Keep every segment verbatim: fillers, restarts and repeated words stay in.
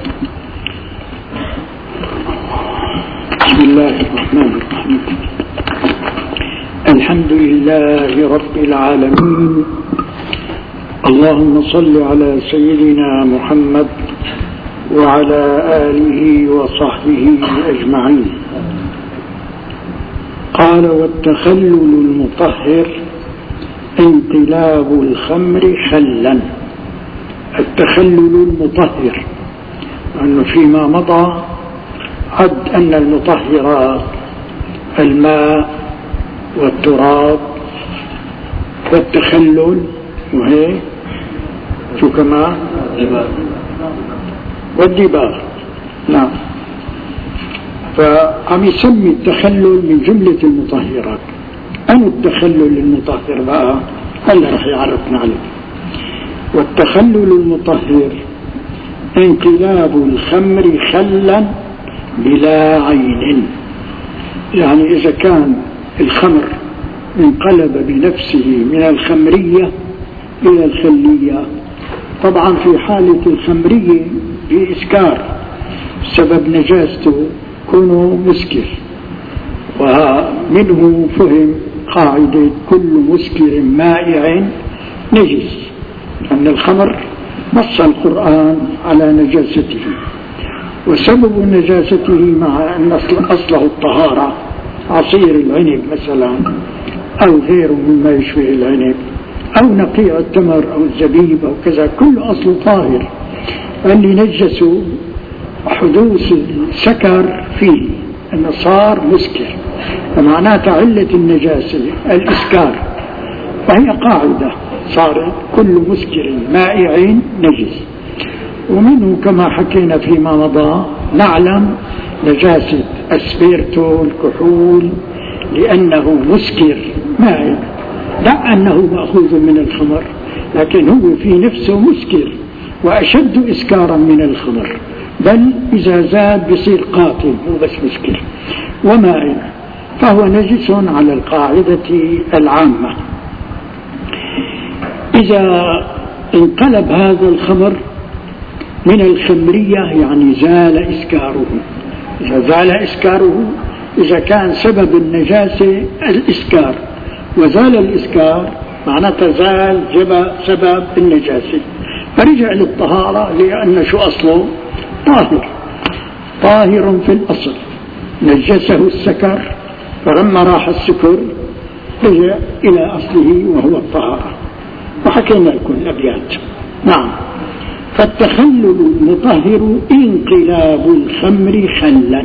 بسم الله الرحمن الرحيم. الحمد لله رب العالمين. اللهم صل على سيدنا محمد وعلى آله وصحبه أجمعين. قال: والتخلل المطهر انقلاب الخمر خلا. التخلل المطهر أنه فيما مضى عد أن المطهرات الماء والتراب والتخلل وهي شو كمان والدباغ. نعم. فعم يسمي التخلل من جملة المطهرات. أنا التخلل المطهر بقى هلا رح يعرفنا عليه. والتخلل المطهر انقلاب الخمر خلا بلا عين. يعني إذا كان الخمر انقلب بنفسه من الخمرية إلى الخلية، طبعا في حالة الخمرية في إسكار سبب نجاسته كونه مسكر، ومنه فهم قاعدة كل مسكر مائع نجس، أن الخمر نص القرآن على نجاسته، وسبب نجاسته مع أن أصله الطهارة، عصير العنب مثلا أو غيره مما يشبه العنب أو نقيع التمر أو الزبيب أو كذا، كل أصل طاهر. اللي نجسوا حدوث السكر فيه أن صار مسكر، فمعناته علة النجاسة الإسكار، وهي قاعدة صارت كل مسكر مائع نجس. ومنه كما حكينا فيما مضى نعلم نجاسة السبيرتو الكحول لأنه مسكر مائع، لا أنه مأخوذ من الخمر، لكن هو في نفسه مسكر وأشد إسكارا من الخمر، بل إذا زاد بصير قاتل مو بس مسكر ومائع، فهو نجس على القاعدة العامة. إذا انقلب هذا الخمر من الخمرية يعني زال إسكاره. إذا زال إسكاره، إذا كان سبب النجاسة الإسكار وزال الإسكار معناته زال سبب النجاسة، فرجع للطهارة، لأن شو أصله؟ طاهر طاهر في الأصل، نجسه السكر، فلما راح السكر رجع إلى أصله وهو الطهارة، وحكينا لكم الأبيات. نعم. فالتخلل المطهر انقلاب الخمر خلا،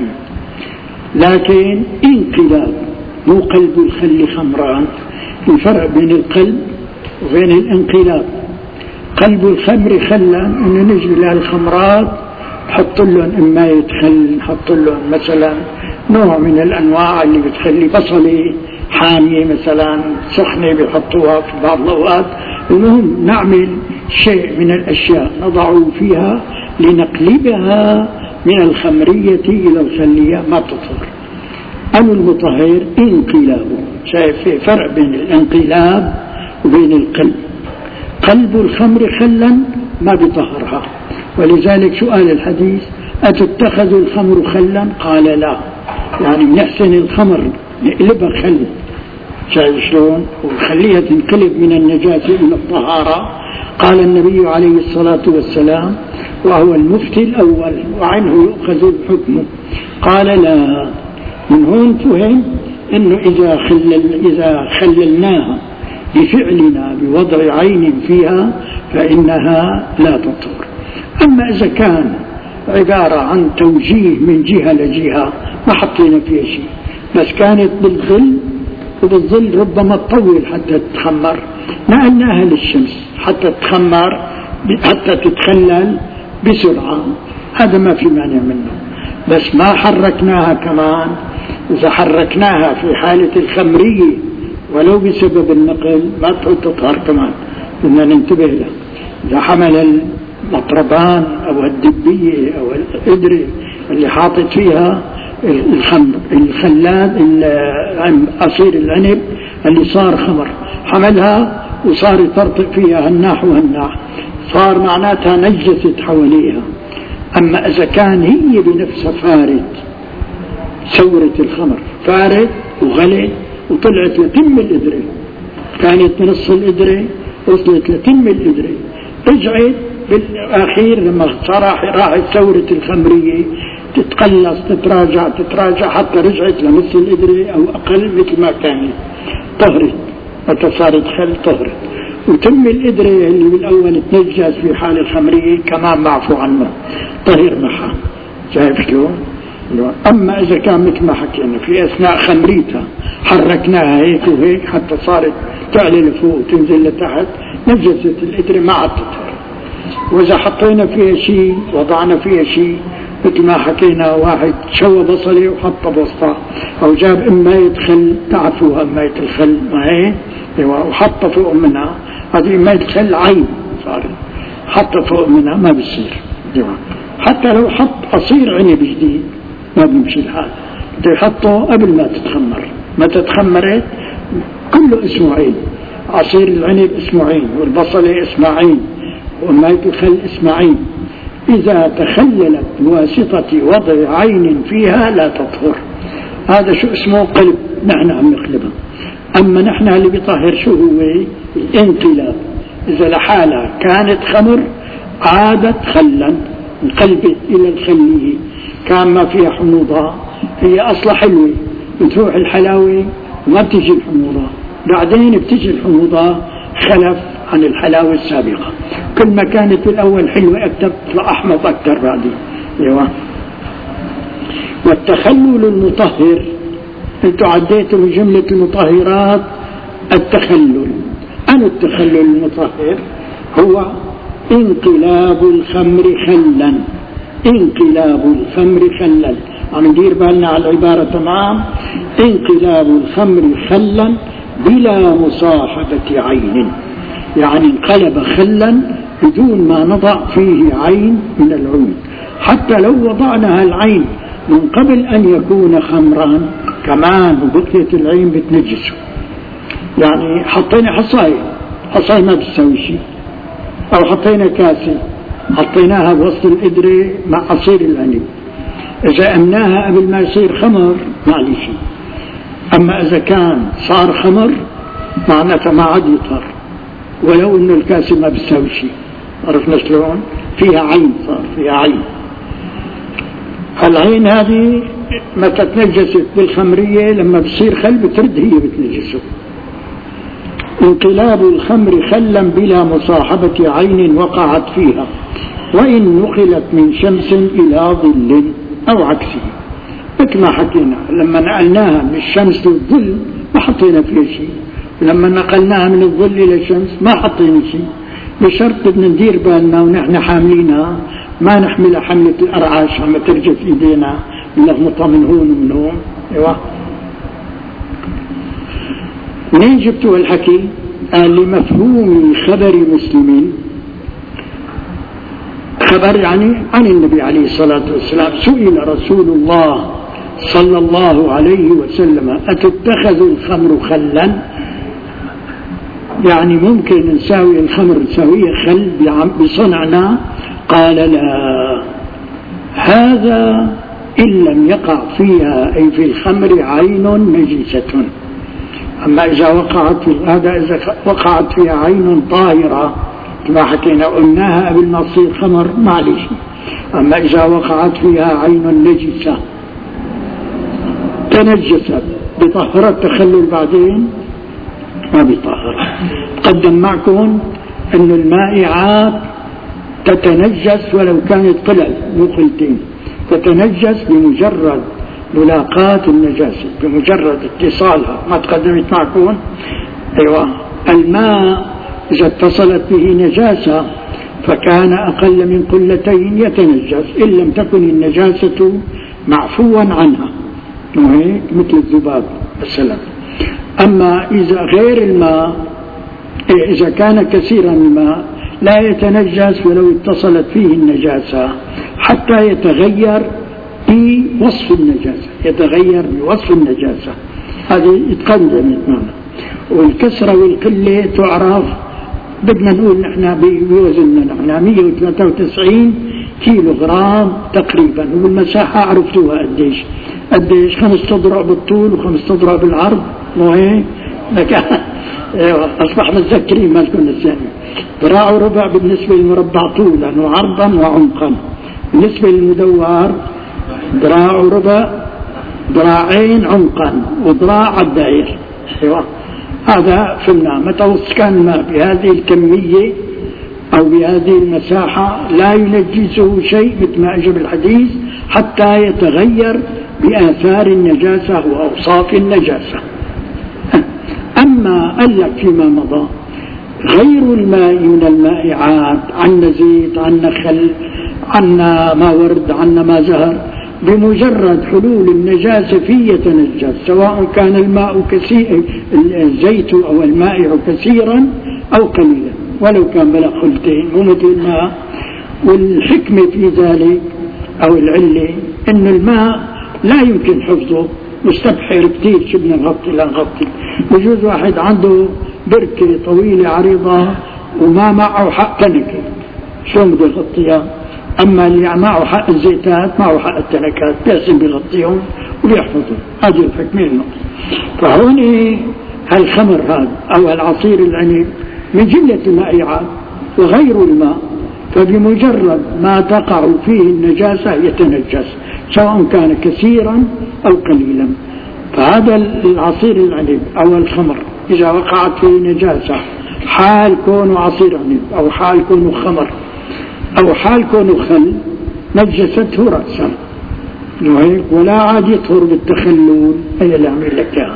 لكن انقلاب مو قلب الخل خمران، في فرق بين القلب وبين الانقلاب. قلب الخمر خلا انه نجي للخمرات نحط لهم اما يتخل، نحط لهم مثلا نوع من الانواع اللي بتخلي بصلة حامية مثلا سخنة بيحطوها في بعض الاوقات. المهم نعمل شيء من الاشياء نضع فيها لنقلبها من الخمرية الى الخلية ما تطهر. أما المطهر انقلابه، شايف في فرق بين الانقلاب وبين القلب. قلب الخمر خلا ما بيطهرها، ولذلك سؤال الحديث: أتتخذ الخمر خلا؟ قال لا، يعني بنحسن الخمر نقلبها خل. شايف شلون؟ وخليها تنقلب من النجاسة إلى الطهارة. قال النبي عليه الصلاة والسلام وهو المفتي الأول وعنه يؤخذ الحكم، قال لا. من هون فهم انه اذا خلل اذا خللناها بفعلنا بوضع عين فيها فانها لا تطهر. اما اذا كان عباره عن توجيه من جهه لجهه ما حطينا فيها شيء، بس كانت بالظل، وبالظل ربما تطول حتى تتخمر، نقلناها للشمس حتى تتخمر حتى تتخلل بسرعه، هذا ما في مانع منه. بس ما حركناها كمان. إذا حركناها في حالة الخمرية ولو بسبب النقل ما تطهر كمان، بدنا ننتبه له. إذا حمل المطربان أو الدبية أو القدرة اللي حاطط فيها الخمر الخلاد عصير العنب اللي صار خمر، حملها وصار يطرطق فيها هالناح وهالناح، صار معناتها نجست حواليها، أما إذا كان هي بنفسها فارت ثورة الخمر، فارت وغلت وطلعت لتم الإدرة، كانت نص الإدرة وصلت لتم الإدرة، رجعت بالأخير لما صراحة راحت ثورة الخمرية تتقلص تتراجع تتراجع حتى رجعت لنص الإدرة أو أقل مثل ما كانت، طهرت متى صارت خل طهرت، وتم الإدرة اللي بالأول تنجس في حال الخمرية كمان معفو عنه طهر معها. شايف شلون؟ أما إذا كان مثل ما حكينا في أثناء خمريتها حركناها هيك وهيك حتى صارت تعلي لفوق وتنزل لتحت، نجست الإدرة ما عاد تطهر. وإذا حطينا فيها شيء وضعنا فيها شيء مثل ما حكينا، واحد شوى بصلي وحطه بوسطها، أو جاب إما يدخل تعرفوها إما يدخل ما هي وحطه فوق منها، هذه إما يدخل عين صار حطه فوق منها ما بيصير. حتى لو حط عصير عنب جديد ما بيمشي الحال، تحطه قبل ما تتخمر، ما تتخمرت كله اسمه عين، عصير العنب اسمه عين، والبصلة اسمه عين، وما يدخل اسمه عين. إذا تخللت بواسطة وضع عين فيها لا تطهر، هذا شو اسمه قلب، نحن عم نقلبها. أما نحن اللي بيطهر شو هو الانقلاب، إذا لحالها كانت خمر عادت خلا انقلبت إلى الخلية، كان ما فيها حموضة، هي أصلا حلوة بتروح الحلاوة وما بتجي الحموضة، بعدين بتجي الحموضة خلف عن الحلاوة السابقة، كل ما كانت الأول حلوة أكثر تطلع أحمض أكثر بعدين. أيوة. والتخلل المطهر أنتم عديتوا من جملة المطهرات التخلل. أنا التخلل المطهر هو انقلاب الخمر خلا، انقلاب الخمر خلا، عم ندير بالنا على العبارة تمام، انقلاب الخمر خلا بلا مصاحبة عين، يعني انقلب خلا بدون ما نضع فيه عين من العين، حتى لو وضعنا العين من قبل أن يكون خمرا كمان وبقية العين بتنجسه. يعني حطينا حصاية، حصاية ما بتسوي شيء، أو حطينا كاسة حطيناها بوسط الإدرة مع عصير العنب، إذا أمناها قبل ما يصير خمر ما عليه شيء. أما إذا كان صار خمر معناتها ما عاد يطهر ولو إنه الكاسة ما بتسوي شيء. عرفنا شلون؟ فيها عين، صار فيها عين. العين هذه متى تنجست بالخمرية لما بتصير خل بترد هي بتنجسه. انقلاب الخمر خلا بلا مصاحبة عين وقعت فيها، وإن نقلت من شمس إلى ظل أو عكسه، مثل ما حكينا لما نقلناها من الشمس للظل ما حطينا فيها شيء، ولما نقلناها من الظل إلى الشمس ما حطينا شيء، بشرط بدنا ندير بالنا ونحن حاملينها ما نحملها حملة الأرعاش عم ترجف إيدينا نلغمطها من هون ومن هون. ايوه. منين جبتوا الحكي؟ قال لمفهوم خبر مسلمين، خبر يعني عن النبي عليه الصلاة والسلام، سئل رسول الله صلى الله عليه وسلم أتتخذ الخمر خلا؟ يعني ممكن نساوي الخمر نساويه خل بصنعنا؟ قال لا، هذا إن لم يقع فيها أي في الخمر عين نجسة. أما إذا وقعت في هذا إذا وقعت فيها عين طاهرة كما حكينا قلناها قبل ما تصير خمر معلش. أما إذا وقعت فيها عين نجسة تنجست بطهر التخلل بعدين ما بيطهر. قدم معكم أن المائعات تتنجس ولو كانت قلل مو قلتين، تتنجس بمجرد ملاقاة النجاسة، بمجرد اتصالها. ما تقدمت معكم؟ أيوة. الماء إذا اتصلت به نجاسة فكان أقل من قلتين يتنجس إن لم تكن النجاسة معفوا عنها، مثل الذباب مثلا. أما إذا غير الماء إذا كان كثيرا الماء لا يتنجس ولو اتصلت فيه النجاسة حتى يتغير بوصف النجاسة، يتغير بوصف النجاسة. هذه يتقدم معنا. والكسرة والقلة تعرف، بدنا نقول نحن بوزننا نحن مئة وثلاثة وتسعين كيلو غرام تقريبا، والمساحة عرفتوها قديش قديش خمسة أذرع بالطول وخمسة أذرع بالعرض، مو هيك؟ أصبح متذكرين ما لكم نسيان. ذراع وربع بالنسبة للمربع طولا وعرضا وعمقا، بالنسبة للمدور ذراع وربع ذراعين عمقا وذراع على الدائرة. أيوة هذا في الماء. متى كان الماء بهذه الكمية أو بهذه المساحة لا ينجسه شيء مثل ما أجب الحديث حتى يتغير بآثار النجاسة وأوصاف النجاسة. أما قال لك فيما مضى غير الماء من المائعات، عنا زيت، عنا خل، عنا ما ورد، عنا ما زهر، بمجرد حلول النجاسة فيه يتنجس، سواء كان الماء كثير الزيت أو المائع كثيرا أو قليلا، ولو كان بلا خلتين ومثل الماء. والحكمة في ذلك أو العلة أن الماء لا يمكن حفظه، مستبحر كثير، شو بدنا نغطي لا نغطي. بجوز واحد عنده بركة طويلة عريضة وما معه حق تنكة، شو بده يغطيها؟ أما اللي معه حق الزيتات معه حق التنكات، لازم بيغطيهم وبيحفظهم. هذه الحكمة النقطة. فهون هالخمر هذا أو العصير العنب من جملة المائعات وغير الماء، فبمجرد ما تقع فيه النجاسة يتنجس، سواء كان كثيرا أو قليلا. فهذا العصير العنب أو الخمر إذا وقعت فيه نجاسة حال كونه عصير عنب أو حال كونه خمر أو حال كونه خل نجسته رأسا، ولا عاد يطهر بالتخلل. هي اللي عمل لك اياها.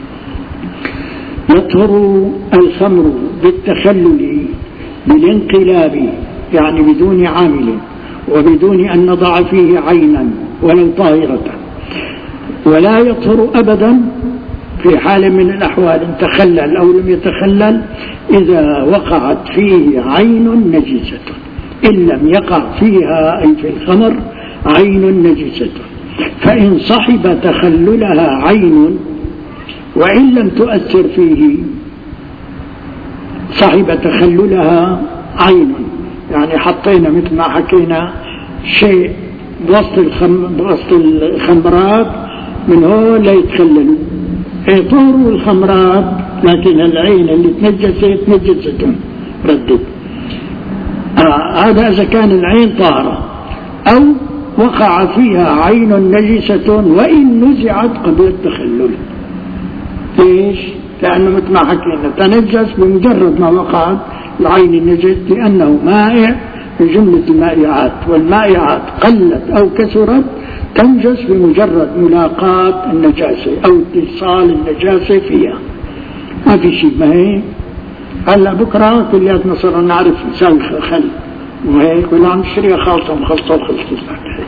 يطهر الخمر بالتخلل بالانقلاب، يعني بدون عامل وبدون أن نضع فيه عينا ولو طاهرة، ولا يطهر أبدا في حال من الأحوال إن تخلل أو لم يتخلل إذا وقعت فيه عين نجسة، إن لم يقع فيها أي في الخمر عين نجسة. فإن صحب تخللها عين وإن لم تؤثر فيه، صحب تخللها عين يعني حطينا مثل ما حكينا شيء بوسط الخم... بوسط الخمرات من هون لا يتخللوا، يطهروا الخمرات لكن العين اللي تنجست نجست ردت. آه هذا إذا كان العين طاهرة أو وقع فيها عين نجسة وإن نزعت قبل التخلل. ليش؟ لأنه مثل ما حكينا تنجس بمجرد ما وقعت العين النجس، لأنه مائع من جملة المائعات، والمائعات قلت أو كثرت تنجس بمجرد ملاقاة النجاسة أو اتصال النجاسة فيها. ما في شيء. ما هي هلا بكرة كلياتنا صرنا نعرف نساوي خل وهيك، ولا عم نشتريها خالصة مخلطة وخلطة.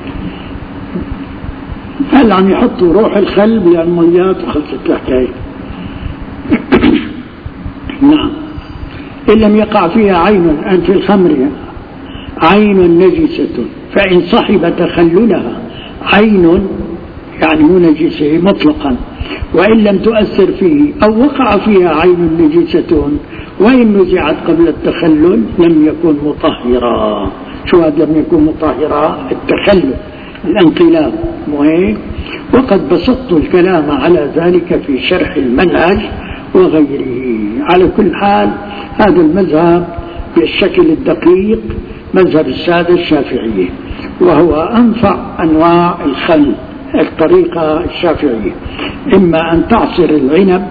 هلا عم يحطوا روح الخل بالميات وخلطة الحكاية. نعم. إن لم يقع فيها عين أن في الخمر عين نجسة، فإن صحب تخللها عين يعني مو نجسة مطلقا، وإن لم تؤثر فيه أو وقع فيها عين نجسة وإن نزعت قبل التخلل لم يكن مطهرا. شو هذا لم يكن مطهرا؟ التخلل الانقلاب مهم. وقد بسطت الكلام على ذلك في شرح المنهج وغيره. على كل حال هذا المذهب بالشكل الدقيق مذهب السادة الشافعية، وهو أنفع أنواع الخل الطريقة الشافعية، إما أن تعصر العنب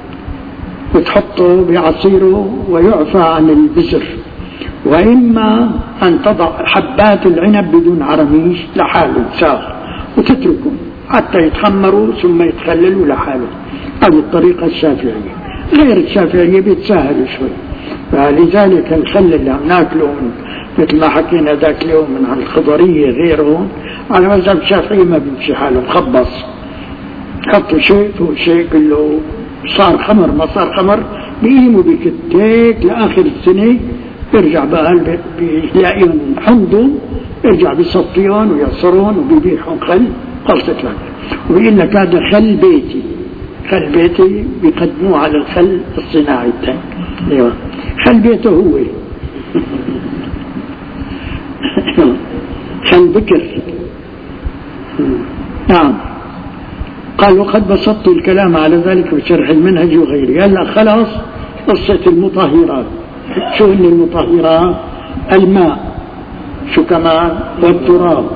وتحطه بعصيره ويعفى عن البزر، وإما أن تضع حبات العنب بدون عرميش لحاله ساغ وتتركه حتى يتخمروا ثم يتخللوا لحاله. هذه الطريقة الشافعية. غير الشافعية بيتساهل شوي، فلذلك الخل اللي عم ناكله من مثل ما حكينا ذاك اليوم من عن الخضرية غيرهم على مذهب الشافعي ما بيمشي حاله، مخبص حطوا شيء فوق شيء كله صار خمر. ما صار خمر بيقيموا بكتيك لآخر السنة، يرجع بقى بيلاقيهم حمضوا، يرجع بيسطيون ويعصرون وبيبيعهم خل خلصت لك. وبيقول لك هذا خل بيتي، خل بيتي بيقدموه على الخل الصناعي الثاني. ايوه خل بيته هو. كالبكر. نعم. قال وقد بسطت الكلام على ذلك في شرح المنهج وغيره. هلا خلاص قصة المطهرات. شو هن المطهرات؟ الماء، شو كمان؟ والتراب،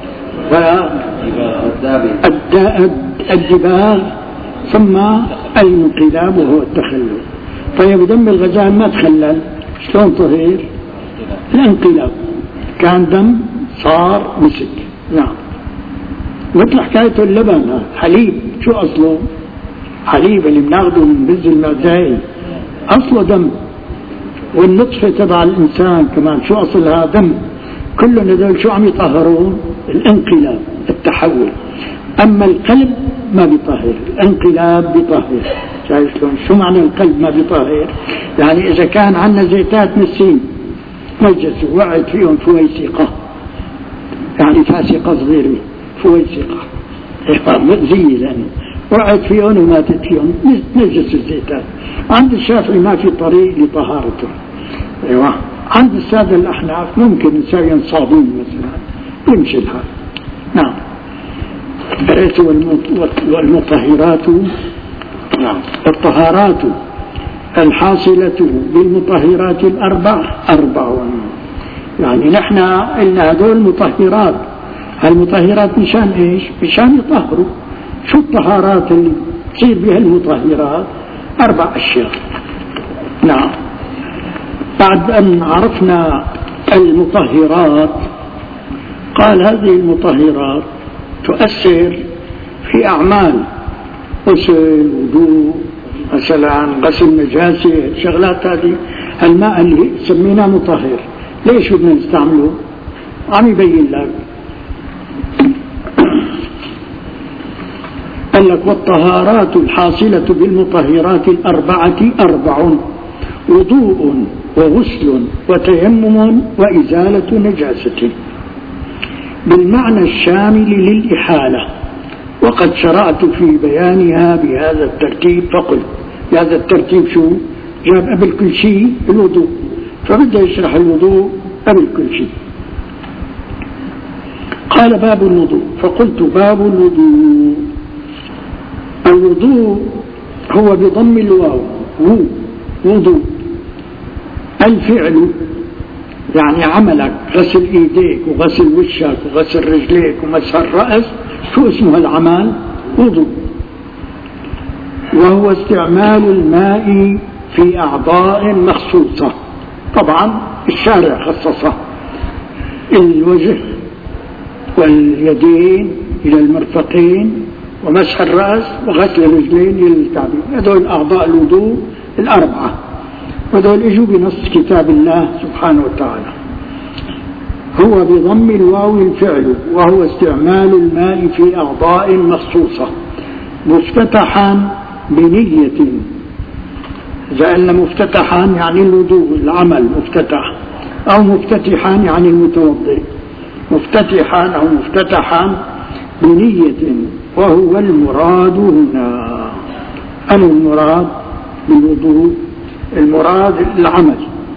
والدباغ، ثم الانقلاب وهو التخلل. طيب دم الغزال ما تخلل، شلون طهير؟ الانقلاب، كان دم صار مسك. نعم. مثل حكاية اللبن، حليب، شو أصله؟ حليب اللي بناخده من بز المعزاي أصله دم. والنطفة تبع الإنسان كمان شو أصلها؟ دم. كلهم هذول شو عم يطهرون؟ الانقلاب، التحول. أما القلب ما بيطهر، الانقلاب بيطهر. شايف شلون؟ شو معنى القلب ما بيطهر؟ يعني إذا كان عندنا زيتات نسين نجسوا وقعت فيهم فويسقة، يعني فاسقة صغيرة، فويسقة مؤذية لأنه وقعت فيهم وماتت فيهم، نجس الزيتات. عند الشافعي ما في طريق لطهارته. ايوه. عند السادة الأحناف ممكن نسوي صابون مثلا يمشي الحال. نعم. والمطهرات، نعم، الطهارات الحاصلة بالمطهرات الأربع أربع. يعني نحن قلنا هذول مطهرات. المطهرات مشان ايش؟ مشان يطهروا. شو الطهارات اللي تصير بها المطهرات؟ أربع أشياء. نعم. بعد أن عرفنا المطهرات قال هذه المطهرات تؤثر في أعمال غسل، وضوء مثلا، غسل نجاسة، الشغلات هذه. الماء اللي سميناه مطهر ليش بدنا نستعمله؟ عم يبين لك. قال لك والطهارات الحاصلة بالمطهرات الأربعة أربع: وضوء وغسل وتيمم وإزالة نجاسة، بالمعنى الشامل للإحالة. وقد شرعت في بيانها بهذا الترتيب فقلت. بهذا الترتيب شو؟ جاب قبل كل شيء الوضوء، فبدأ يشرح الوضوء قبل كل شيء. قال باب الوضوء، فقلت باب الوضوء. الوضوء هو بضم الواو، هو وضوء. الفعل يعني عملك، غسل ايديك وغسل وشك وغسل رجليك ومسح الرأس، شو اسمه العمل؟ وضوء. وهو استعمال الماء في أعضاء مخصوصة. طبعا الشارع خصصه: الوجه واليدين إلى المرفقين، ومسح الرأس، وغسل الرجلين إلى الكعبين. هذول أعضاء الوضوء الأربعة، وهذول اجوا بنص كتاب الله سبحانه وتعالى. هو بضم الواو الفعل، وهو استعمال الماء في أعضاء مخصوصة مفتتحا بنية. إذا قلنا مفتتحا يعني الوضوء العمل مفتتح، أو مفتتحا يعني المتوضئ. مفتتحا أو مفتتحا بنية، وهو المراد هنا. أنا المراد بالوضوء، المراد العمل.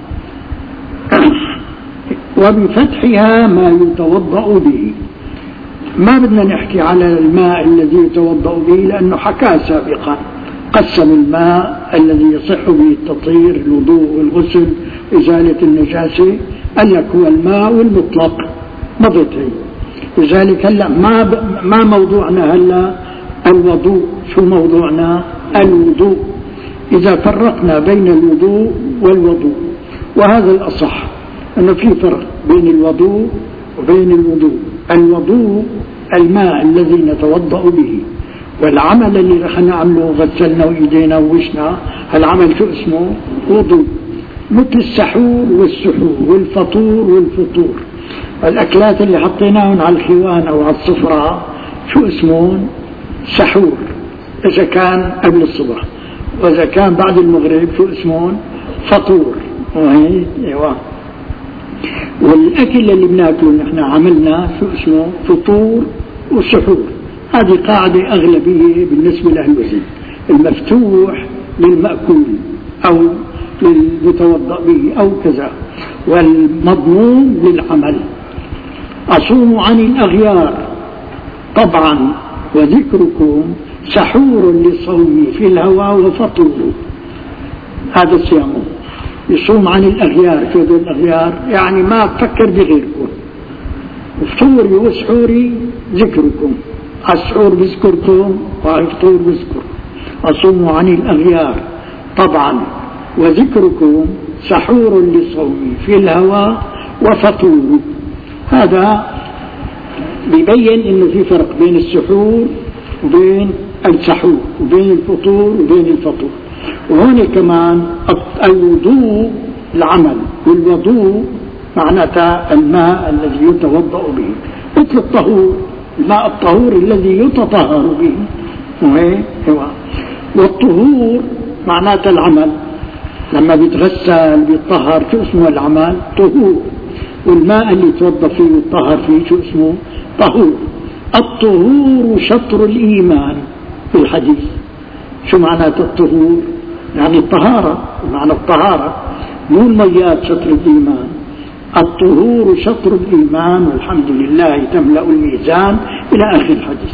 وبفتحها ما يتوضأ به. ما بدنا نحكي على الماء الذي يتوضأ به لأنه حكى سابقا، قسم الماء الذي يصح به التطهير، الوضوء والغسل، إزالة النجاسة. قال لك هو الماء المطلق، مضت هي. لذلك هلا ما ب... ما موضوعنا هلا الوضوء. شو موضوعنا؟ الوضوء. إذا فرقنا بين الوضوء والوضوء، وهذا الأصح أنه في فرق بين الوضوء وبين الوضوء. الوضوء الماء الذي نتوضأ به، والعمل اللي رح نعمله غسلنا وإيدينا ووشنا، هالعمل شو اسمه؟ وضوء. مثل السحور والسحور والفطور والفطور. الأكلات اللي حطيناهم على الخوان أو على الصفرة شو اسمون؟ سحور إذا كان قبل الصبح، وإذا كان بعد المغرب شو اسمون؟ فطور. وهي ايوه. والأكل اللي بناكله نحن عملنا شو اسمه؟ فطور وسحور. هذه قاعدة أغلبية بالنسبة لأهل الوزن. المفتوح للمأكول أو للمتوضأ به أو كذا، والمضمون للعمل. أصوم عن الأغيار طبعا وذكركم سحور لصومي في الهوى وفطور. هذا صيامه، يصوم عن الأغيار. شو ذو الأغيار؟ يعني ما بفكر بغيركم. فطوري وسحوري ذكركم، السحور بذكركم والفطور بذكر. أصوم عن الأغيار طبعا وذكركم سحور لصومي في الهوى وفطور. هذا بيبين انه في فرق بين السحور وبين السحور وبين الفطور وبين الفطور. وهنا كمان الوضوء العمل، والوضوء معناتها الماء الذي يتوضأ به، مثل الطهور الماء الطهور الذي يتطهر به. هو والطهور معناتها العمل، لما بيتغسل بيتطهر شو اسمه العمل؟ طهور. والماء اللي يتوضا فيه ويتطهر فيه شو اسمه؟ طهور. الطهور شطر الإيمان في الحديث. شو معناته الطهور؟ يعني الطهارة، معنى الطهارة مو الميات شطر الإيمان. الطهور شطر الإيمان والحمد لله تملأ الميزان إلى آخر الحديث.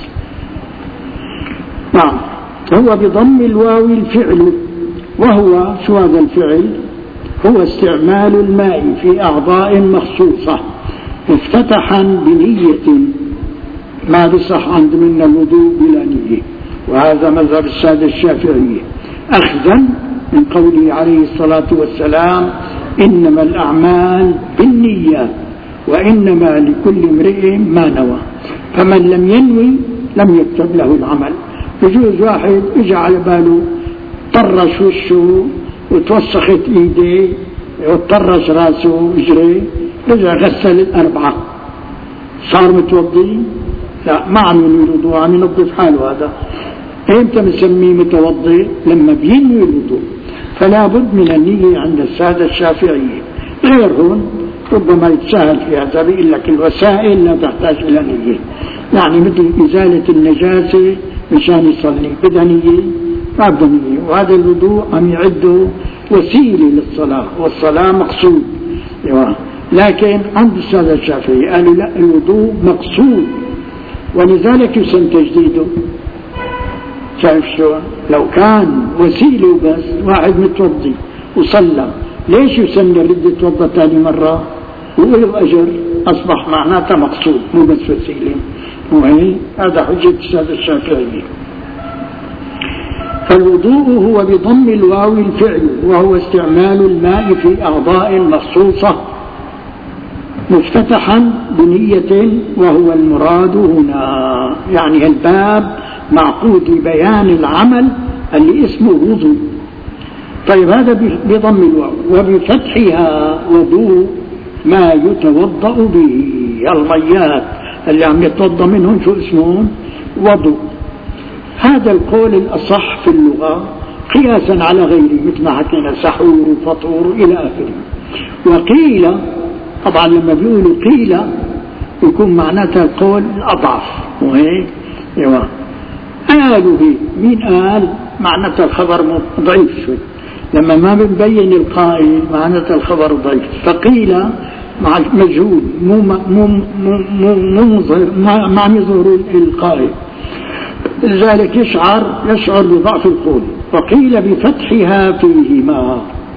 نعم. هو بضم الواو الفعل، وهو شو هذا الفعل؟ هو استعمال الماء في أعضاء مخصوصة مفتتحا بنية، ما بصح عند منا الوضوء بلا نية، وهذا مذهب السادة الشافعية، أخذا من قوله عليه الصلاة والسلام إنما الأعمال بالنيات وإنما لكل امرئ ما نوى، فمن لم ينوي لم يكتب له العمل. يجوز واحد اجى على باله طرش وشه وتوسخت ايديه وطرش راسه وجريه، رجع غسل الأربعة صار متوضي؟ لا، ما عم ينوي الوضوء، عم ينظف حاله. هذا امتى بنسميه متوضي؟ لما بينوي الوضوء. فلا بد من النية عند السادة الشافعية. غيرهم ربما يتساهل في هذا، بيقول لك الوسائل لا تحتاج إلى نية، يعني مثل إزالة النجاسة مشان يصلي بدها نية؟ ما بدها نية. وهذا الوضوء عم يعده وسيلة للصلاة، والصلاة مقصود. لكن عند السادة الشافعية قالوا لا، الوضوء مقصود، ولذلك يسن تجديده. شايف شلون؟ لو كان وسيلة بس، واحد متوضي وصلى، ليش يسن يرد يتوضا ثاني مرة وله أجر؟ أصبح معناته مقصود مو بس وسيلة. وهي هذا حجة السادة الشافعية. فالوضوء هو بضم الواو الفعل، وهو استعمال الماء في أعضاء مخصوصة مفتتحا بنية، وهو المراد هنا. يعني الباب معقود لبيان العمل اللي اسمه وضوء. طيب هذا بضم الواو، وبفتحها وضوء ما يتوضأ به. الميات اللي عم يتوضأ منهم شو اسمهم؟ وضوء. هذا القول الأصح في اللغة قياسا على غيره، مثل ما حكينا سحور وفطور إلى آخره. وقيل، طبعا لما بيقولوا قيل يكون معناتها القول الأضعف، وهيك ايوه قالوا هيك. مين قال؟ معناتها الخبر ضعيف شوي، لما ما بنبين القائل معناتها الخبر ضعيف. فقيل مع مجهول، مو مو مو مو مظهر، ما عم يظهر القائل، لذلك يشعر يشعر بضعف القول. وقيل بفتحها فيهما،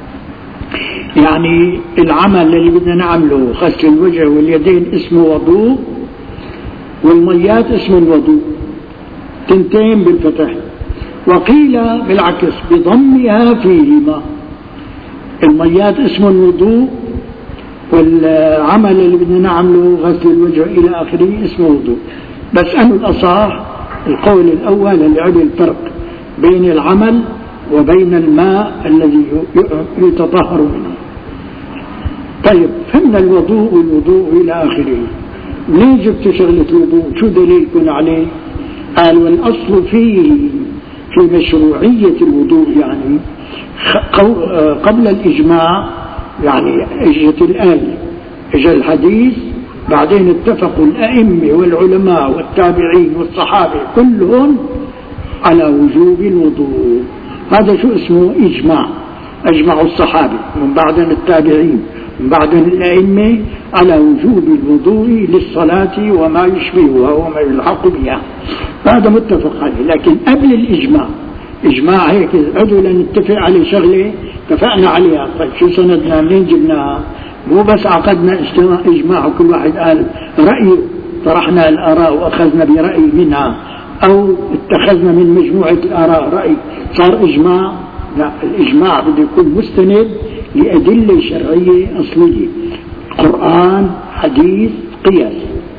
يعني العمل اللي بدنا نعمله غسل الوجه واليدين اسمه وضوء، والميات اسمه الوضوء، تنتين بالفتح. وقيل بالعكس بضمها فيهما، الميات اسمه الوضوء، والعمل اللي بدنا نعمله غسل الوجه إلى آخره اسمه وضوء. بس أنه الأصح القول الأول اللي عمل الفرق بين العمل وبين الماء الذي يتطهر منه. طيب فهمنا الوضوء والوضوء إلى آخره. ليه جبت شغلة الوضوء؟ شو دليلكم عليه؟ قال والأصل فيه في مشروعية الوضوء، يعني قبل الإجماع، يعني اجت الآية اجى الحديث، بعدين اتفقوا الأئمة والعلماء والتابعين والصحابة كلهم على وجوب الوضوء. هذا شو اسمه؟ إجماع. أجمعوا الصحابة، من بعدهم التابعين، من بعدهم الأئمة على وجوب الوضوء للصلاة وما يشبهها وما يلحق بها، هذا متفق عليه. لكن قبل الإجماع، إجماع هيك ادعوا لنتفق على شغلة اتفقنا عليها، طيب شو سندنا منين جبناها؟ مو بس عقدنا إجماع وكل واحد قال رأيه، طرحنا الآراء وأخذنا برأي منها، أو اتخذنا من مجموعة الآراء رأي صار إجماع. لا، الإجماع بده يكون مستند لأدلة شرعية أصلية، قرآن، حديث، قياس.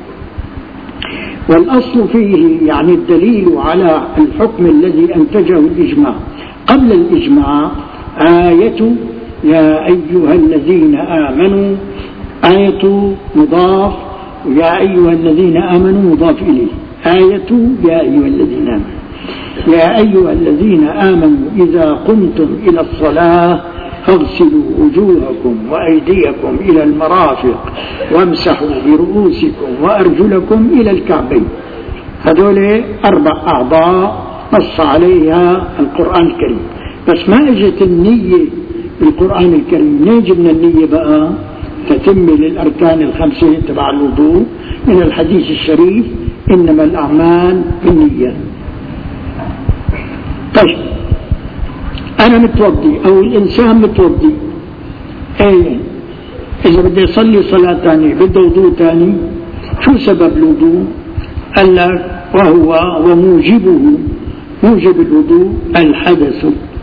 والأصل فيه يعني الدليل على الحكم الذي أنتجه الإجماع. قبل الإجماع آية يا أيها الذين آمنوا، آية مضاف، ويا أيها الذين آمنوا مضاف إليه. آية يا أيها الذين آمنوا، يا أيها الذين آمنوا إذا قمتم إلى الصلاة فاغسلوا وجوهكم وأيديكم إلى المرافق وامسحوا برؤوسكم وأرجلكم إلى الكعبين. هذول أربع أعضاء نص عليها القرآن الكريم، بس ما اجت النية بالقرآن الكريم. منين جبنا النية بقى؟ تتم للأركان الخمسة تبع الوضوء من الحديث الشريف إنما الأعمال بالنية. طيب أنا متوضي أو الإنسان متوضي، أي إذا بده يصلي صلاة ثانية بده وضوء ثاني، شو سبب الوضوء؟ قال لك وهو وموجبه، موجب الوضوء الحدث.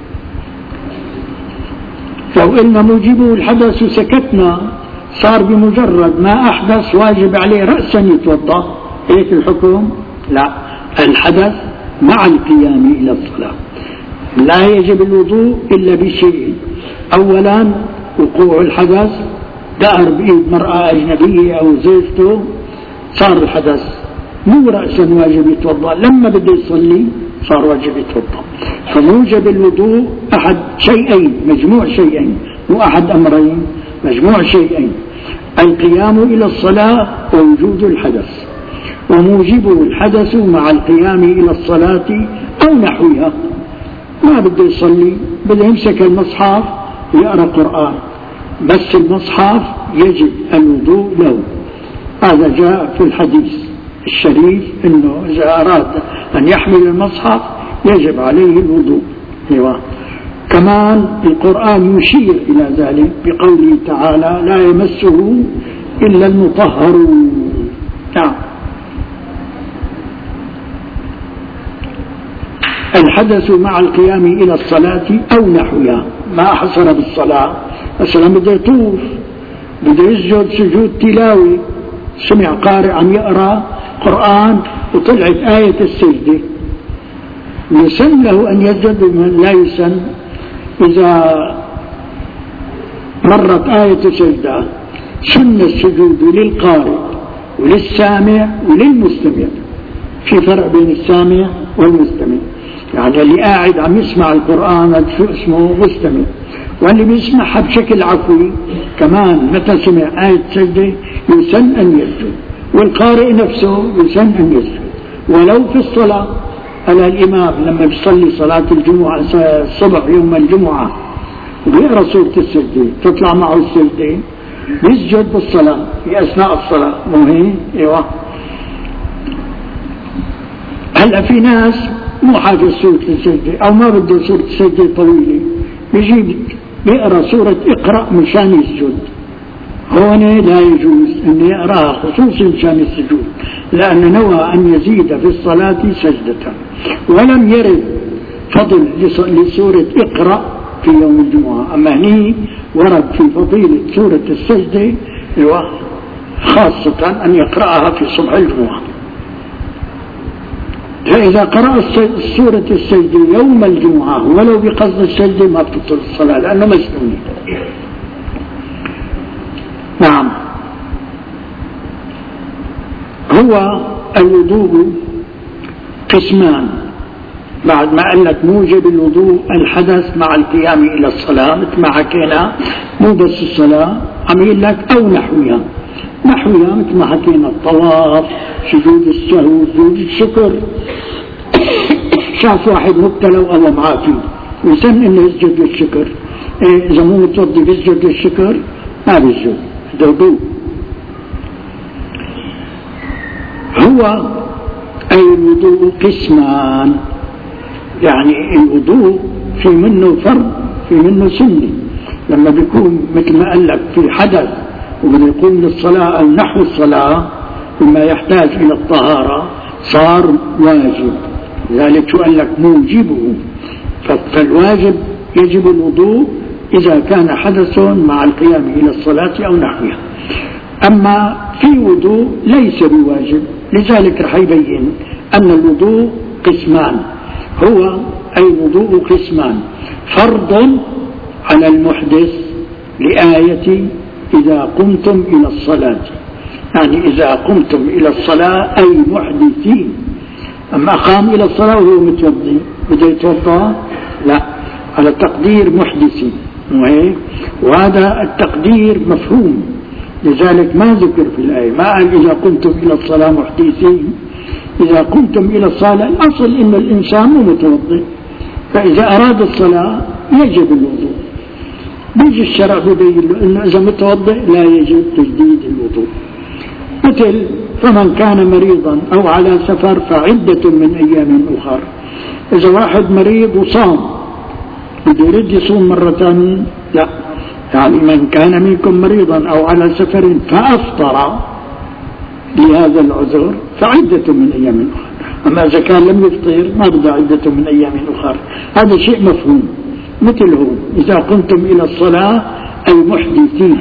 لو قلنا موجبه الحدث سكتنا، صار بمجرد ما أحدث واجب عليه رأسا يتوضأ، هيك الحكم؟ لا، الحدث مع القيام إلى الصلاة. لا يجب الوضوء إلا بشيء، أولا وقوع الحدث، دار بإيد مرأة أجنبية أو زوجته صار الحدث، مو رأسا واجب يتوضأ، لما بده يصلي صار واجب يتوضأ. فموجب الوضوء أحد شيئين، مجموع شيئين، مو أحد أمرين، مجموع شيئين: القيام إلى الصلاة ووجود الحدث، وموجبه الحدث مع القيام إلى الصلاة أو نحوها. ما بده يصلي، بده يمسك المصحف ويقرأ قرآن، بس المصحف يجب الوضوء له. هذا جاء في الحديث الشريف إنه إذا أراد أن يحمل المصحف يجب عليه الوضوء. ايوه. كمان القرآن يشير إلى ذلك بقوله تعالى لا يمسه إلا المطهرون. نعم. الحدث مع القيام إلى الصلاة أو نحوها، ما حصل بالصلاة. مثلا بده يطوف، بده يسجد سجود تلاوي، سمع قارئ عم يقرأ قرآن وطلعت آية السجدة، يسن له أن يسجد ومن لا يسن إذا مرت آية السجدة. سن السجود للقارئ وللسامع وللمستمع، في فرق بين السامع والمستمع. يعني اللي قاعد عم يسمع القرآن شو اسمه مستمع، واللي بيسمعها بشكل عفوي كمان متى سمع آية سجدة يسن أن يسجد، والقارئ نفسه يسن أن يسجد ولو في الصلاة. على الإمام لما بيصلي صلاة الجمعة الصبح يوم الجمعة وبيقرأ سورة السجدة تطلع معه السجدة، يسجد بالصلاة في أثناء الصلاة. مهم. ايوه. هلا في ناس مو حاجة سورة السجدة أو ما بده سورة السجدة طويلة، بيجيب بيقرأ سورة اقرأ مشان يسجد. هون لا يجوز أن يقرأها خصوصا مشان السجود، لأن نوى أن يزيد في الصلاة سجدة. ولم يرد فضل لسورة اقرأ في يوم الجمعة، أما هني ورد في فضيلة سورة السجدة خاصة أن يقرأها في صبح الجمعة. فإذا قرأ سورة السجدة يوم الجمعة ولو بقصد السجدة ما بتبطل الصلاة لأنه مسنون. نعم. هو الوضوء قسمان، بعد ما قال لك موجب الوضوء الحدث مع القيام إلى الصلاة مثل ما حكينا، مو بس الصلاة، عم يقول لك أو نحوها. نحوها مثل ما حكينا الطواف، سجود السهو، سجود الشكر. شاف واحد مبتلى والله معافي ويسن انه يسجد للشكر، إيه اذا مو متوضي بيسجد للشكر؟ ما بيسجد، بده وضوء. هو أي الوضوء قسمان، يعني الوضوء في منه فرض في منه سنة. لما بيكون مثل ما قال لك في حدث وبده يقوم للصلاة أو نحو الصلاة بما يحتاج إلى الطهارة صار واجب، لذلك شو قال لك موجبه. فالواجب يجب الوضوء إذا كان حدث مع القيام إلى الصلاة أو نحوها. أما في وضوء ليس بواجب، لذلك رح يبين أن الوضوء قسمان، هو أي وضوء قسمان: فرض على المحدث لآية إذا قمتم إلى الصلاة، يعني إذا قمتم إلى الصلاة أي محدثين. أما قام إلى الصلاة وهو متوضي بده يتوضأ؟ لا، على تقدير محدثين، وهذا التقدير مفهوم، لذلك ما ذكر في الآية، ما قال إذا قمتم إلى الصلاة محدثين. إذا قمتم إلى الصلاة الأصل إن الإنسان مو متوضئ، فإذا أراد الصلاة يجب الوضوء. بيجي الشرع بيبين له إنه إذا متوضئ لا يجب تجديد الوضوء. مثل فمن كان مريضا أو على سفر فعدة من أيام أخر. إذا واحد مريض وصام بده يرد يصوم مرة ثانية؟ لا، يعني من كان منكم مريضا أو على سفر فأفطر لهذا العذر فعدة من أيام أخر. أما إذا كان لم يفطر ما بده عدة من أيام أخر. هذا شيء مفهوم. مثله إذا قمتم إلى الصلاة أي محدثين.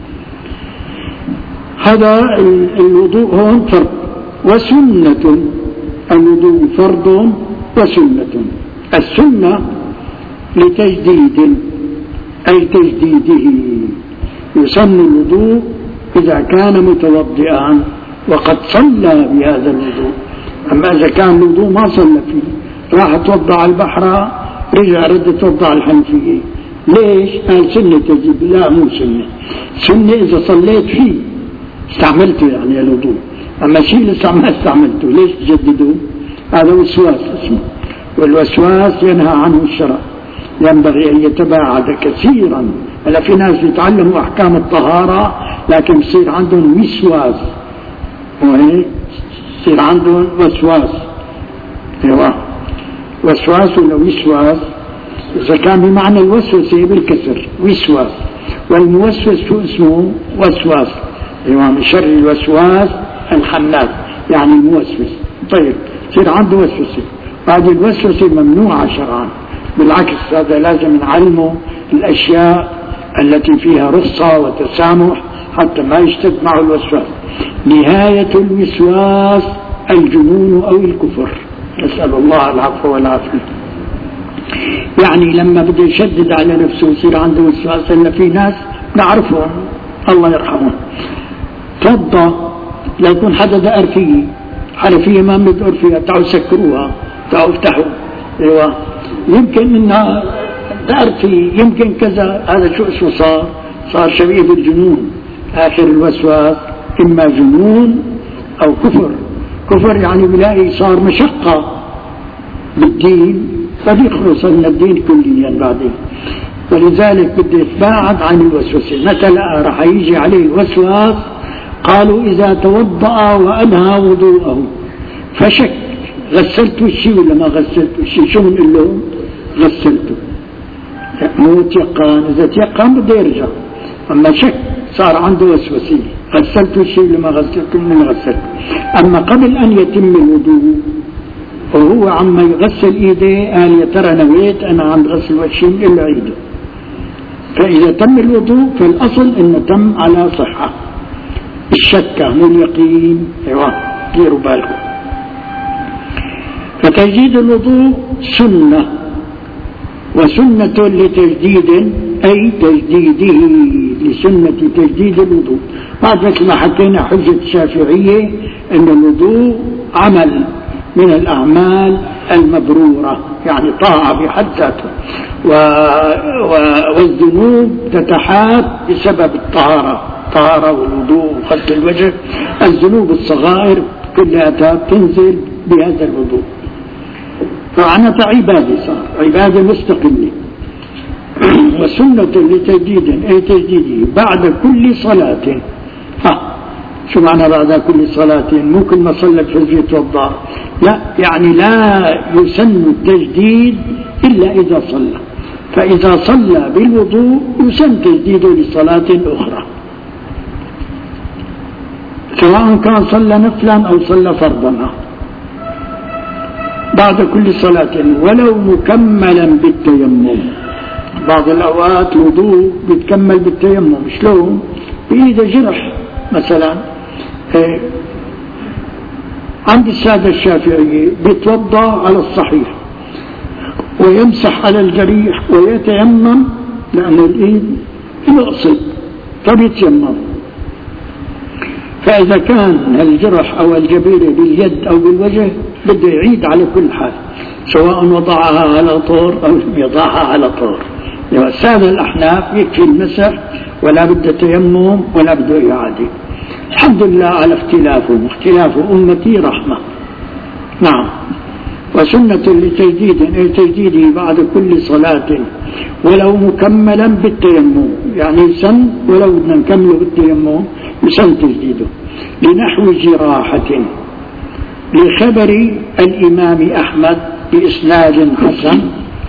هذا الوضوء هون فرض وسنة. الوضوء فرض وسنة. السنة لتجديد أي تجديده، يسن الوضوء إذا كان متوضئا وقد صلى بهذا الوضوء. أما إذا كان الوضوء ما صلى فيه، راح توضع على البحر رجع رد توضع الحنفية، ليش؟ قال سنة تجديد. لا، مو سنة. سنة إذا صليت فيه استعملته يعني الوضوء، أما شيء لسه ما استعملته ليش تجددوه؟ هذا وسواس اسمه، والوسواس ينهى عنه الشرع، ينبغي أن يتباعد كثيرا. هلا في ناس يتعلموا أحكام الطهارة لكن يصير عندهم وسواس، يصير عندهم وسواس. ايوه، وسواس ولا وسواس؟ إذا كان بمعنى الوسوسة بالكسر وسواس، والموسوس شو اسمه؟ وسواس. ايوه، من شر الوسواس الخناس، يعني الموسوس. طيب يصير عنده وسوسة، هذه الوسوسة ممنوعة شرعا، بالعكس هذا لازم نعلمه الأشياء التي فيها رخصة وتسامح حتى ما يشتد معه الوسواس. نهاية الوسواس الجنون أو الكفر، نسأل الله العفو والعافية. يعني لما بده يشدد على نفسه يصير عنده وسواس، إلا في ناس نعرفهم الله يرحمهم توضى لا يكون حدا دقر فيه حنفية ما بندقر فيها، تعالوا سكروها، تعالوا افتحوا. ايوه، يمكن انها دقر فيه، يمكن كذا. هذا شو اسمه؟ صار صار شبيه بالجنون. اخر الوسواس اما جنون او كفر. كفر يعني بلاقي صار مشقة بالدين فبيخلص من الدين كليا بعدين. ولذلك بده يتباعد عن الوسوسة. مثلا رح يجي عليه الوسواس، قالوا إذا توضأ وأنهى وضوءه فشك غسلت وشي ولا ما غسلت وشي، شو بنقول له؟ غسلته. مو تيقان، إذا تيقان بده يرجع. أما شك صار عنده وسوسة، غسلت وشي ولا ما غسلت من غسلت. أما قبل أن يتم الوضوء وهو عم يغسل إيديه قال يا ترى نويت أنا عم غسل وشي إلا عيده. فإذا تم الوضوء فالأصل إنه تم على صحة. الشك مو اليقين. ايوه، ديروا بالكم. فتجديد الوضوء سنة، وسنة لتجديد أي تجديده، لسنة تجديد الوضوء. بعد مثل ما حكينا حجة الشافعية أن الوضوء عمل من الأعمال المبرورة، يعني طاعة بحد ذاته، و... و... والذنوب تتحاب بسبب الطهارة، الطهارة والوضوء وغسل الوجه. الذنوب الصغائر كلها تنزل بهذا الوضوء، فعنت عبادة، صار عبادة مستقلة. وسنة لتجديد أي تجديده بعد كل صلاة. ها شو معنى بعد كل صلاة؟ مو كل ما صلى الفجر يتوضأ، لا، يعني لا يسن التجديد إلا إذا صلى، فإذا صلى بالوضوء يسن تجديده لصلاة أخرى، سواء كان صلى نفلا أو صلى فرضا بعد كل صلاة، ولو مكملا بالتيمم. بعض الأوقات الوضوء بيتكمل بالتيمم. شلون؟ بإيده جرح مثلا، إيه، عند السادة الشافعية بيتوضأ على الصحيح ويمسح على الجريح ويتيمم، لأن الإيد يقصد فبيتيمم. فإذا كان الجرح أو الجبيرة باليد أو بالوجه بده يعيد على كل حال، سواء وضعها على طور أو يضعها على طور. السادة الأحناف يكفي المسح ولا بده تيمم ولا بده إعادة. الحمد لله على اختلافهم، اختلاف أمتي رحمة. نعم. وسنة لتجديد أي تجديده بعد كل صلاة ولو مكملا بالتيمم، يعني سن ولو بدنا نكمله بالتيمم يسن تجديده. لنحو جراحة، لخبر الإمام أحمد بإسناد حسن: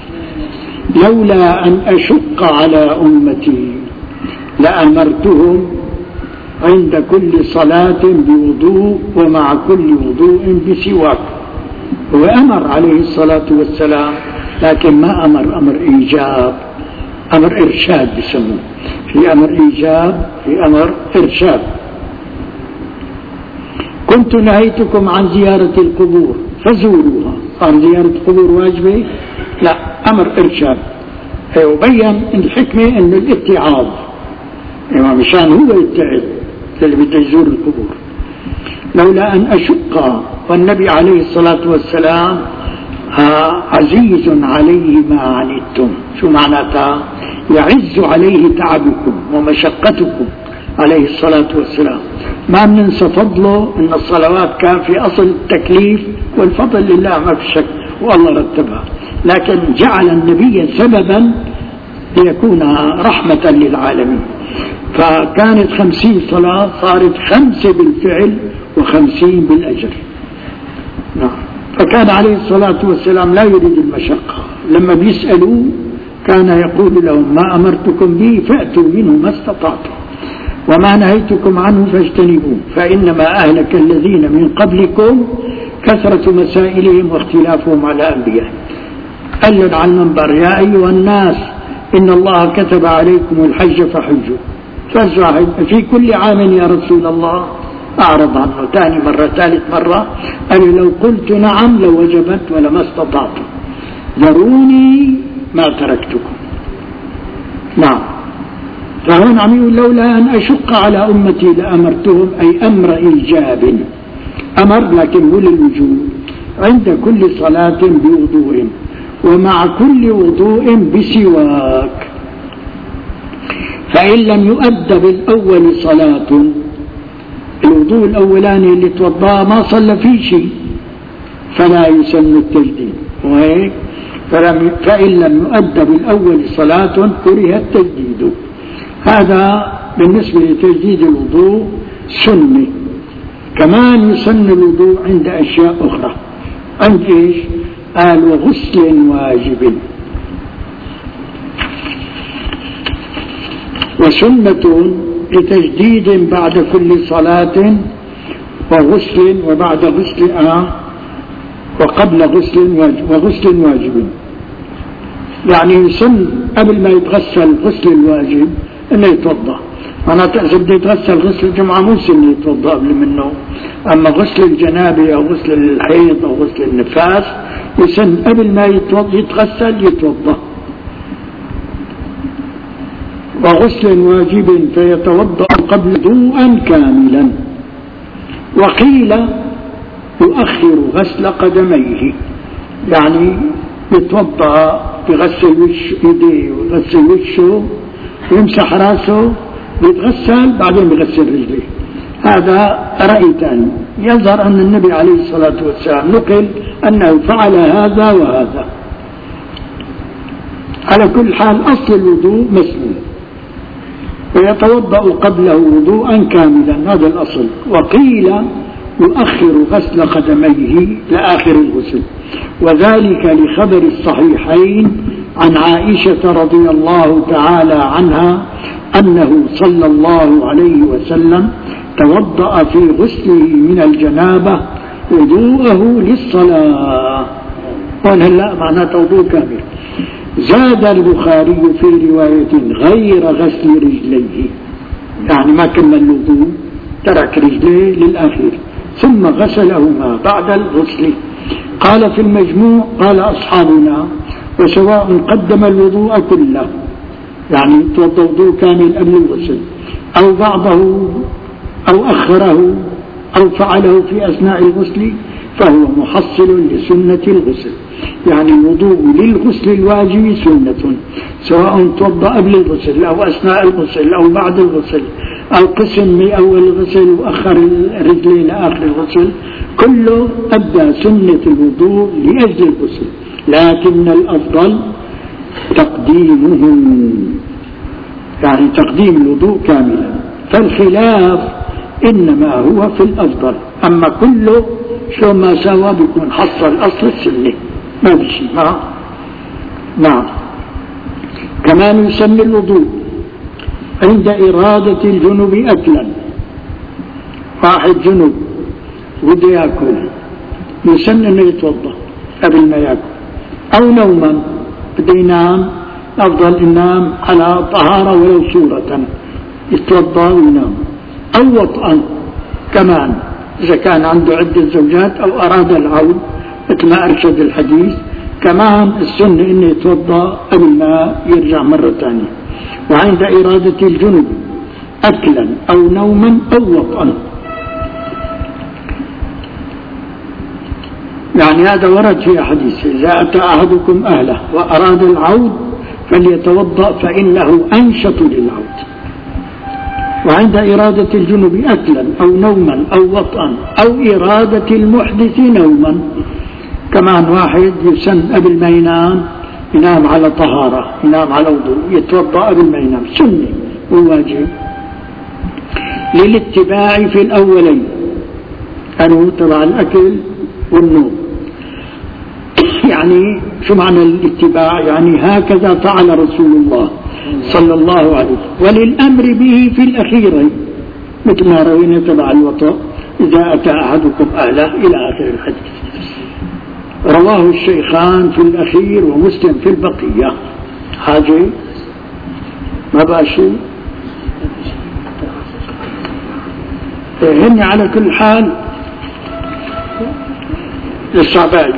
لولا أن أشق على أمتي لأمرتهم عند كل صلاة بوضوء ومع كل وضوء بسواك. هو أمر عليه الصلاة والسلام، لكن ما أمر أمر إيجاب، أمر إرشاد بسموه. في أمر إيجاب، في أمر إرشاد. كنت نهيتكم عن زيارة القبور فزوروها. عن زيارة القبور واجبة؟ لا، أمر إرشاد. وبين الحكمة أن الاتعاظ، مشان هو يتعظ اللي بده يزور القبور. لولا أن أشق، والنبي عليه الصلاة والسلام عزيز عليه ما عنتم. شو معناتها؟ يعز عليه تعبكم ومشقتكم عليه الصلاة والسلام. ما بننسى فضله، ان الصلوات كان في اصل التكليف والفضل لله ما في شك، والله رتبها، لكن جعل النبي سببا ليكون رحمة للعالمين. فكانت خمسين صلاة صارت خمسة بالفعل وخمسين بالأجر. نعم. فكان عليه الصلاة والسلام لا يريد المشقة. لما بيسألوا كان يقول لهم: ما أمرتكم به فأتوا منه ما استطعتم، وما نهيتكم عنه فاجتنبوه، فإنما أهلك الذين من قبلكم كثرة مسائلهم واختلافهم على أنبيائهم. قال على المنبر: يا أيها الناس إن الله كتب عليكم الحج فحجوا. فارجع في كل عام يا رسول الله، أعرض عنه. ثاني مرة ثالث مرة قال: لو قلت نعم لوجبت ولما استطعتم، ذروني ما تركتكم. نعم. فهون عم يقول: لولا أن أشق على أمتي لأمرتهم، أي أمر إيجاب، أمر لكن هو للوجوب، عند كل صلاة بوضوء ومع كل وضوء بسواك. فإن لم يؤد بالأول صلاة، الوضوء الأولاني اللي توضأ ما صلى فيه شيء فلا يسن التجديد، وهيك فإن لم يؤد بالأول صلاة كره التجديد. هذا بالنسبة لتجديد الوضوء سنة. كمان يسن الوضوء عند أشياء أخرى. عند إيش؟ قال: وغسل واجب. وسنة لتجديد بعد كل صلاة، وغسل وبعد غسل آه وقبل غسل واجب، وغسل واجب. يعني يسن قبل ما يتغسل غسل الواجب انه يتوضا. معناته اذا بده يتغسل غسل الجمعه مو سنه يتوضا قبل منه، اما غسل الجنابه او غسل الحيض او غسل النفاس يسن قبل ما يتغسل يتوضا. وغسل واجب فيتوضا قبل وضوءا كاملا. وقيل يؤخر غسل قدميه، يعني يتوضا بغسل وش يديه ويغسل وشه ويمسح راسه ويتغسل بعدين بغسل رجليه. هذا رأي ثاني. يظهر أن النبي عليه الصلاة والسلام نقل أنه فعل هذا وهذا. على كل حال أصل الوضوء مسنون. ويتوضأ قبله وضوءا كاملا، هذا الأصل. وقيل يؤخر غسل قدميه لآخر الغسل، وذلك لخبر الصحيحين عن عائشة رضي الله تعالى عنها أنه صلى الله عليه وسلم توضأ في غسله من الجنابة وضوءه للصلاة. قال هلا معناته وضوء كامل. زاد البخاري في رواية غير غسل رجليه، يعني ما كمل الوضوء، ترك رجليه للأخير ثم غسلهما بعد الغسل. قال في المجموع قال أصحابنا وسواء قدم الوضوء كله، يعني توضأ وضوء كامل قبل الغسل، أو بعضه أو أخره أو فعله في أثناء الغسل، فهو محصل لسنة الغسل. يعني الوضوء للغسل الواجب سنة، سواء توضأ قبل الغسل أو أثناء الغسل أو بعد الغسل، أو قسم من أول الغسل وأخر الرجلين لآخر الغسل، كله أدى سنة الوضوء لأجل الغسل، لكن الأفضل تقديمهم، يعني تقديم الوضوء كاملا. فالخلاف إنما هو في الأفضل، أما كله شو ما سوى بيكون حصل أصل السنة، ما بشي. نعم نعم. كمان يسمى الوضوء عند إرادة الجنوب أكلا، واحد جنوب بده يأكل يسن أنه يتوضأ قبل ما يأكل، أو نوما بده ينام، أفضل ينام على طهارة ولو صورة، يتوضأ وينام، أو وطئا كمان إذا كان عنده عدة زوجات أو أراد العود مثل ما أرشد الحديث، كمان السنة إنه يتوضأ قبل ما يرجع مرة ثانية. وعند إرادة الجنوب أكلا أو نوما أو وطئا، يعني هذا ورد في حديث إذا أتى أحدكم أهله وأراد العود فليتوضأ فإنه أنشط للعود. وعند إرادة الجنوب أكلا أو نوما أو وطئا، أو إرادة المحدث نوما، كمان واحد يسن قبل ما ينام ينام على طهارة، ينام على وضوء، يتوضأ قبل ما ينام، سنة وواجب للاتباع في الأولين، أنه تبع الأكل والنوم. يعني شو معنى الاتباع؟ يعني هكذا فعل رسول الله صلى الله عليه وسلم، وللأمر به في الأخيرين مثل ما روينا تبع الوطأ إذا أتى أحدكم أهله إلى آخر الحديث. رواه الشيخان في الأخير ومسلم في البقية. حاجة ما باشي هن على كل حال الصعباء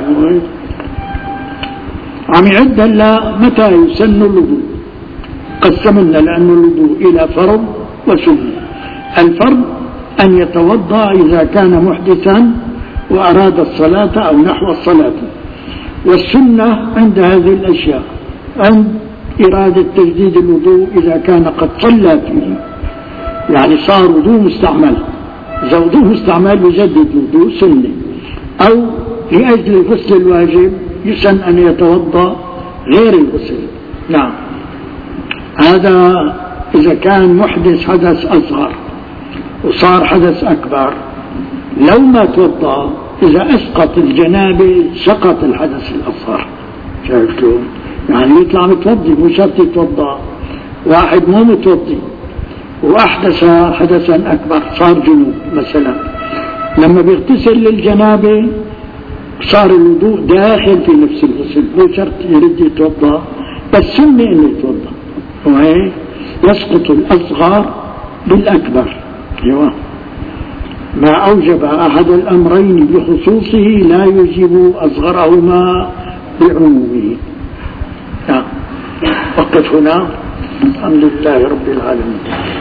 عم يعد هلا متى يسن الوضوء. قسمنا لأن الوضوء إلى فرض وسنة. الفرض أن يتوضأ إذا كان محدثا وأراد الصلاة أو نحو الصلاة، والسنة عند هذه الأشياء عند إرادة تجديد الوضوء إذا كان قد صلى فيه، يعني صار وضوء مستعمل، إذا وضوء مستعمل يجدد وضوء سنة، أو لأجل الغسل الواجب يسن أن يتوضأ غير الغسل. نعم، هذا إذا كان محدث حدث أصغر وصار حدث أكبر. لو ما توضأ إذا أسقط الجنابة سقط الحدث الأصغر. شايفتوا؟ يعني يطلع متوضي مو شرط يتوضأ. واحد مو متوضي وأحدث حدثا أكبر صار جنوب مثلا، لما بيغتسل للجنابة صار الوضوء داخل في نفس الغسل، مو شرط يرد يتوضأ، بس سنة إنه يتوضأ، وهي يسقط الأصغر بالأكبر. أيوة، ما أوجب أحد الأمرين بخصوصه لا يجب أصغرهما بعمومه. نعم، وقف هنا. الحمد لله رب العالمين.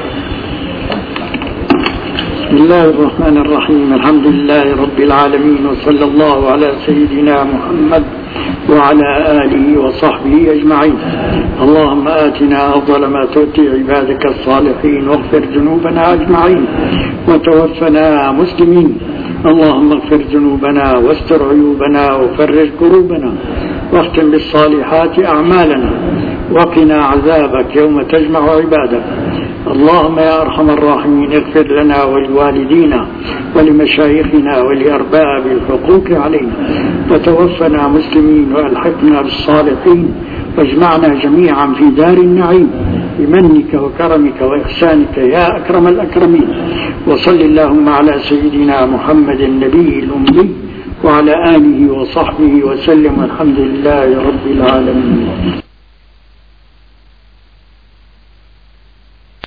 بسم الله الرحمن الرحيم. الحمد لله رب العالمين، وصلى الله على سيدنا محمد وعلى آله وصحبه أجمعين. اللهم آتنا أفضل ما تؤتي عبادك الصالحين، واغفر ذنوبنا أجمعين، وتوفنا مسلمين. اللهم اغفر ذنوبنا واستر عيوبنا وفرج كروبنا، واختم بالصالحات أعمالنا، وقنا عذابك يوم تجمع عبادك. اللهم يا أرحم الراحمين اغفر لنا ولوالدينا ولمشايخنا ولأرباب الحقوق علينا، وتوفنا مسلمين وألحقنا بالصالحين، واجمعنا جميعا في دار النعيم بمنك وكرمك وإحسانك يا أكرم الأكرمين. وصل اللهم على سيدنا محمد النبي الأمي وعلى آله وصحبه وسلم، والحمد لله رب العالمين.